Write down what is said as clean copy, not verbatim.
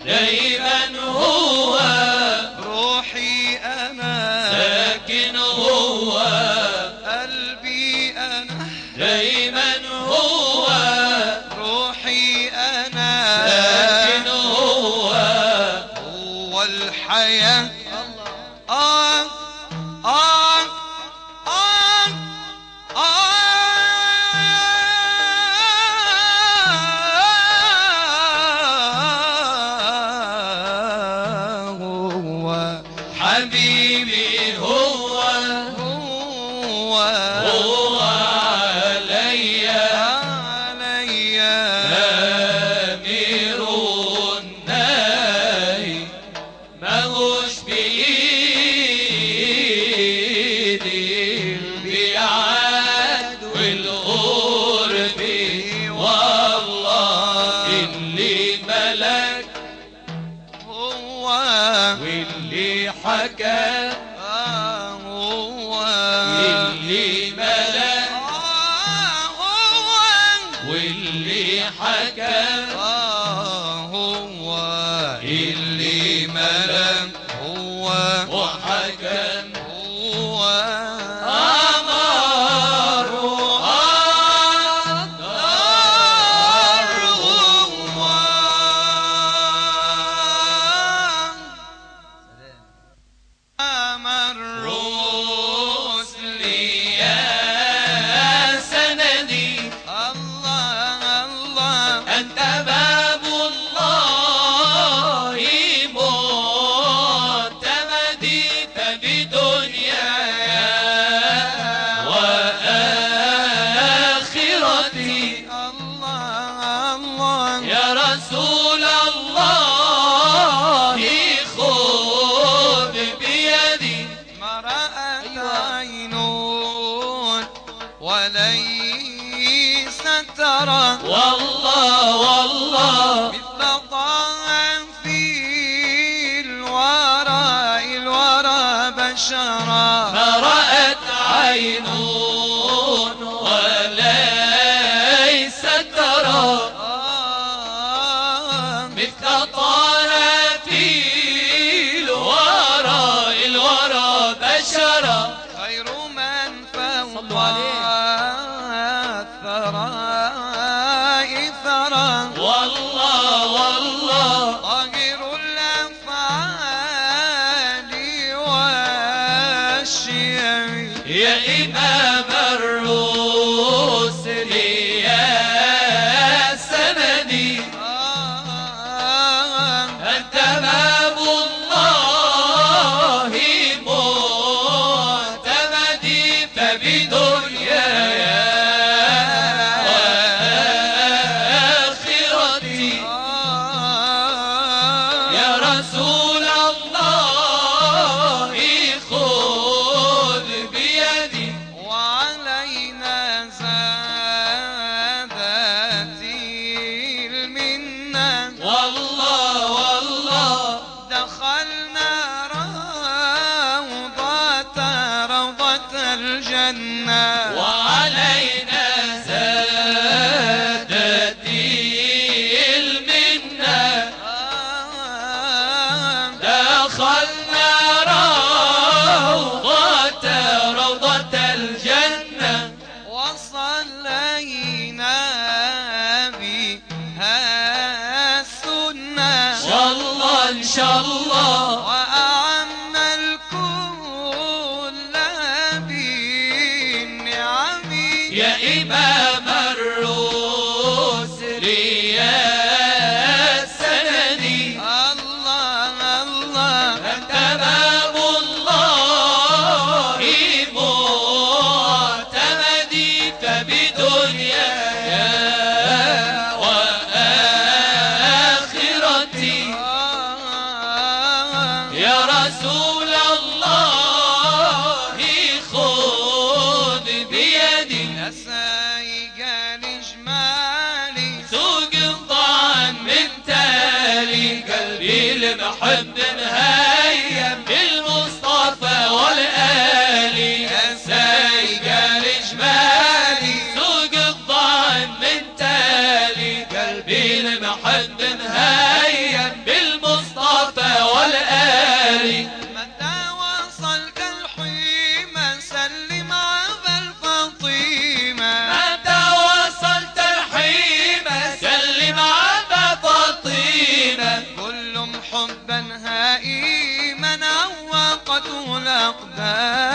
دايما هو روحي أنا ساكن هو قلبي أنا دايما هو روحي أنا ساكن هو هو الحياة آه آه آه هو حبيبي هو هو عليا أمير النهي ماهوش بإيدي البعاد والقرب والله اللي ملك واللي حكى اللي ملك واللي حكى هو اللي ملك هو وحكم هو أمر الرسل يا سندي أنت باب الله معتمدي فبدنياي وآخرتي يا رسول الله خذ بيدي ما رأت عين وليس ترى والله مثل طه في الورى بشرا ما رأت عين وليس ترى مثل طه في الورى بشرا خير من فوق صلوا عليه. الثراء ثرى والله طاهر الأفعال والشيم يا إمام الرسل يا سندي أنت باب الله معتمدي فبدنياي وآخرتي يا رسول الله خذ بيدي وعلينا زادت المنة والله دخلنا روضة الجنة وعلينا زادت المنة دخلنا روضة الجنة وصلينا بها السنة والله إن شاء الله وأعنا الكل بالنعم يا إمام الرسل يا سندي أنت باب الله معتمدي فبدنياي وآخرتي يا رسول الله خذ بيدي سايق الإجمالي سوق الطعن من تالي قلبي المحب مهيم بالمصطفى والآلي سايق الإجمالي سوق الطعن من تالي قلبي المحب مهيم بالمصطفى الأقدام